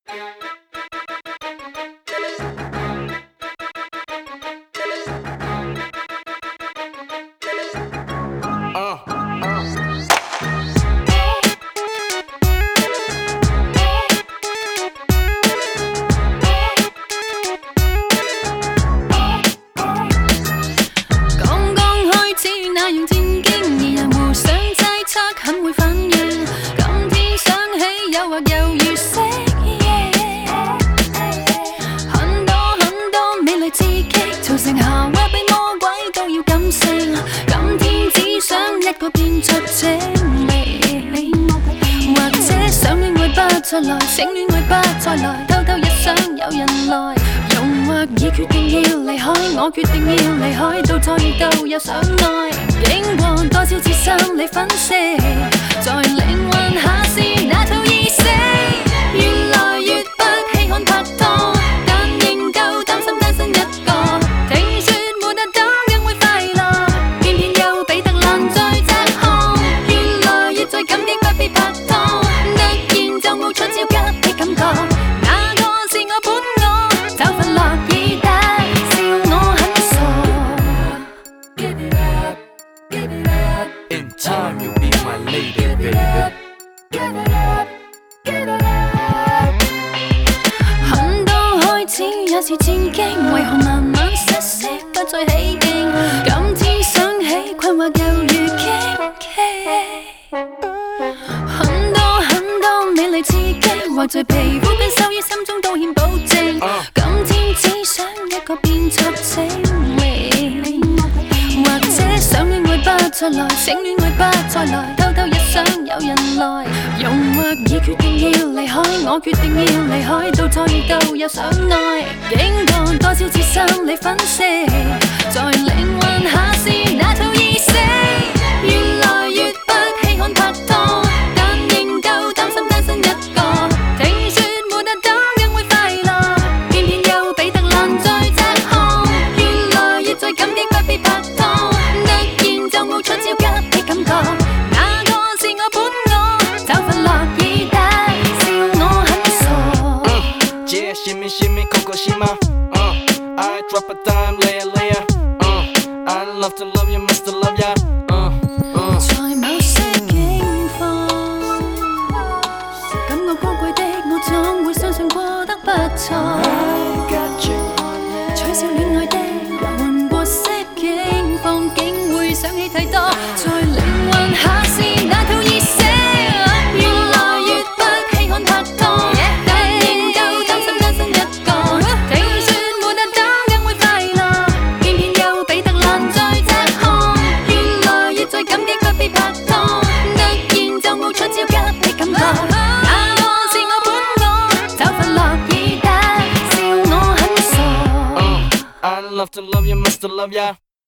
再來，請戀愛不再來，偷偷一想有人來，誘惑已決定要離開，我決定要離開，到再遇到又想愛，經過多少次心理分析，在靈魂下是那套意識，越來越不稀罕拍拖，但仍舊擔心單身一個，聽說沒得到更會快樂，偏偏又彼得爛醉這項，越來越在感激不必拍拖。無出招急的感覺，那個是我本我，就份樂意得笑我很傻。Give it up, give it up. In time you'll be my lady, baby. Give it up, give it up. 很多開始也是戰驚，為何慢慢失色不再起勁？今天想起困惑猶如傾傾。美麗刺激，或在皮膚跟獸醫心中都欠保證。今天只想一個變作精靈，或者想戀愛不再來，請戀愛不再來，偷偷一想有人來，誘惑已決定要離開，我決定要離開，到再遇到又想愛，經過多少次心理分析，在靈魂下是那套意識，越來越不稀罕拍拖。 Shimmy, shimmy, Kokoshima. I drop a dime, layer, layer. I love to love you, must love ya. 在某些境況，感覺高貴的我總會相信過得不錯。取消戀愛的換過色境況，竟會想起太多，在靈魂下是那套意識，越來越不稀罕拍拖。 I love to love you, must love ya.